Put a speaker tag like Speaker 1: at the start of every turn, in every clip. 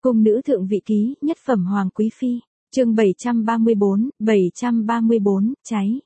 Speaker 1: Cung nữ thượng vị ký, nhất phẩm hoàng quý phi. Chương 734, cháy.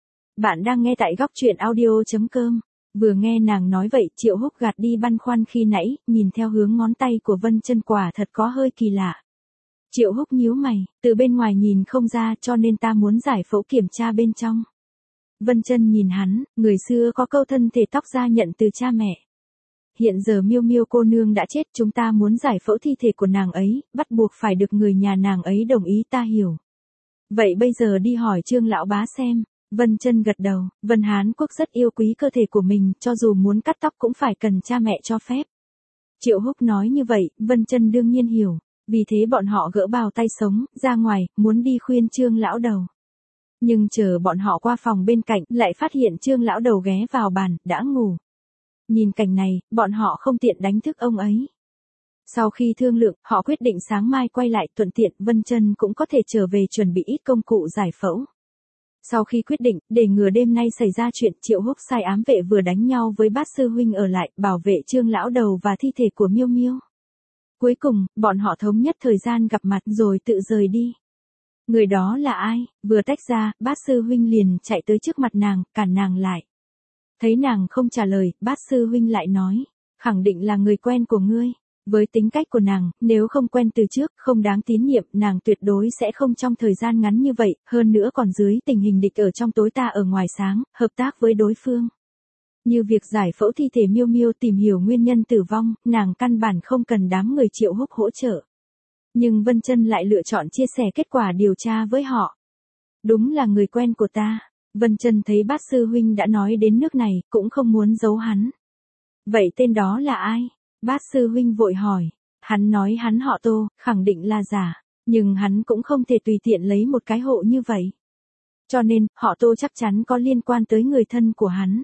Speaker 1: Bạn đang nghe tại góc truyện audio.com. Vừa nghe nàng nói vậy, Triệu Húc gạt đi băn khoăn khi nãy, nhìn theo hướng ngón tay của Vân Chân quả thật có hơi kỳ lạ. Triệu Húc nhíu mày, từ bên ngoài nhìn không ra cho nên ta muốn giải phẫu kiểm tra bên trong. Vân Chân nhìn hắn, người xưa có câu thân thể tóc da nhận từ cha mẹ. Hiện giờ Miêu Miêu cô nương đã chết, chúng ta muốn giải phẫu thi thể của nàng ấy, bắt buộc phải được người nhà nàng ấy đồng ý, ta hiểu. Vậy bây giờ đi hỏi Trương lão bá xem. Vân Chân gật đầu, Vân Hán Quốc rất yêu quý cơ thể của mình, cho dù muốn cắt tóc cũng phải cần cha mẹ cho phép. Triệu Húc nói như vậy, Vân Chân đương nhiên hiểu, vì thế bọn họ gỡ bào tay sống, ra ngoài, muốn đi khuyên Trương lão đầu. Nhưng chờ bọn họ qua phòng bên cạnh, lại phát hiện Trương lão đầu ghé vào bàn, đã ngủ. Nhìn cảnh này, bọn họ không tiện đánh thức ông ấy. Sau khi thương lượng, họ quyết định sáng mai quay lại, thuận tiện Vân Chân cũng có thể trở về chuẩn bị ít công cụ giải phẫu. Sau khi quyết định, để ngừa đêm nay xảy ra chuyện, Triệu Húc sai ám vệ vừa đánh nhau với Bát sư huynh ở lại, bảo vệ Trương lão đầu và thi thể của Miêu Miêu. Cuối cùng, bọn họ thống nhất thời gian gặp mặt rồi tự rời đi. Người đó là ai? Vừa tách ra, Bát sư huynh liền chạy tới trước mặt nàng, cản nàng lại. Thấy nàng không trả lời, Bát sư huynh lại nói, khẳng định là người quen của ngươi. Với tính cách của nàng, nếu không quen từ trước, không đáng tín nhiệm, nàng tuyệt đối sẽ không trong thời gian ngắn như vậy, hơn nữa còn dưới tình hình địch ở trong tối ta ở ngoài sáng, hợp tác với đối phương. Như việc giải phẫu thi thể Miêu Miêu, tìm hiểu nguyên nhân tử vong, nàng căn bản không cần đám người Triệu Húc hỗ trợ. Nhưng Vân Chân lại lựa chọn chia sẻ kết quả điều tra với họ. Đúng là người quen của ta. Vân Chân thấy Bát sư huynh đã nói đến nước này, cũng không muốn giấu hắn. Vậy tên đó là ai? Bát sư huynh vội hỏi. Hắn nói hắn họ Tô, khẳng định là giả, nhưng hắn cũng không thể tùy tiện lấy một cái hộ như vậy. Cho nên, họ Tô chắc chắn có liên quan tới người thân của hắn.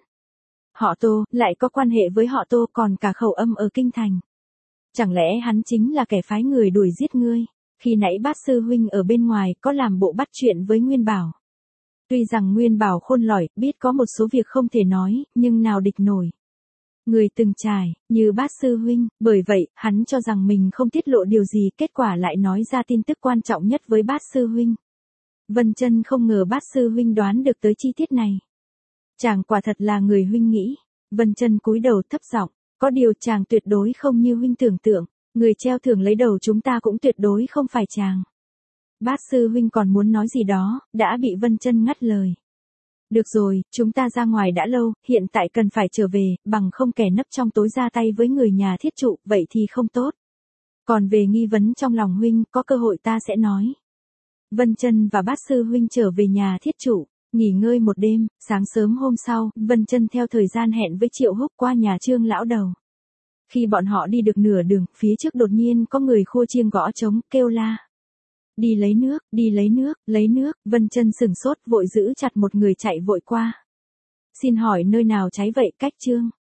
Speaker 1: Họ Tô, lại có quan hệ với họ Tô, còn cả khẩu âm ở kinh thành. Chẳng lẽ hắn chính là kẻ phái người đuổi giết ngươi? Khi nãy Bát sư huynh ở bên ngoài có làm bộ bắt chuyện với Nguyên Bảo. Tuy rằng Nguyên Bảo khôn lỏi, biết có một số việc không thể nói, nhưng nào địch nổi. Người từng trải, như Bát sư huynh, bởi vậy, hắn cho rằng mình không tiết lộ điều gì, kết quả lại nói ra tin tức quan trọng nhất với Bát sư huynh. Vân Chân không ngờ Bát sư huynh đoán được tới chi tiết này. Chàng quả thật là người huynh nghĩ. Vân Chân cúi đầu thấp giọng, có điều chàng tuyệt đối không như huynh tưởng tượng, người treo thưởng lấy đầu chúng ta cũng tuyệt đối không phải chàng. Bát sư huynh còn muốn nói gì đó, đã bị Vân Chân ngắt lời. Được rồi, chúng ta ra ngoài đã lâu, hiện tại cần phải trở về, bằng không kẻ nấp trong tối ra tay với người nhà Thiết Trụ, vậy thì không tốt. Còn về nghi vấn trong lòng huynh, có cơ hội ta sẽ nói. Vân Chân và Bát sư huynh trở về nhà Thiết Trụ, nghỉ ngơi một đêm, sáng sớm hôm sau, Vân Chân theo thời gian hẹn với Triệu Húc qua nhà Trương lão đầu. Khi bọn họ đi được nửa đường, phía trước đột nhiên có người khua chiêng gõ trống, kêu la. Đi lấy nước, lấy nước, Vân Chân sửng sốt, vội giữ chặt một người chạy vội qua. Xin hỏi nơi nào cháy vậy, cách Trương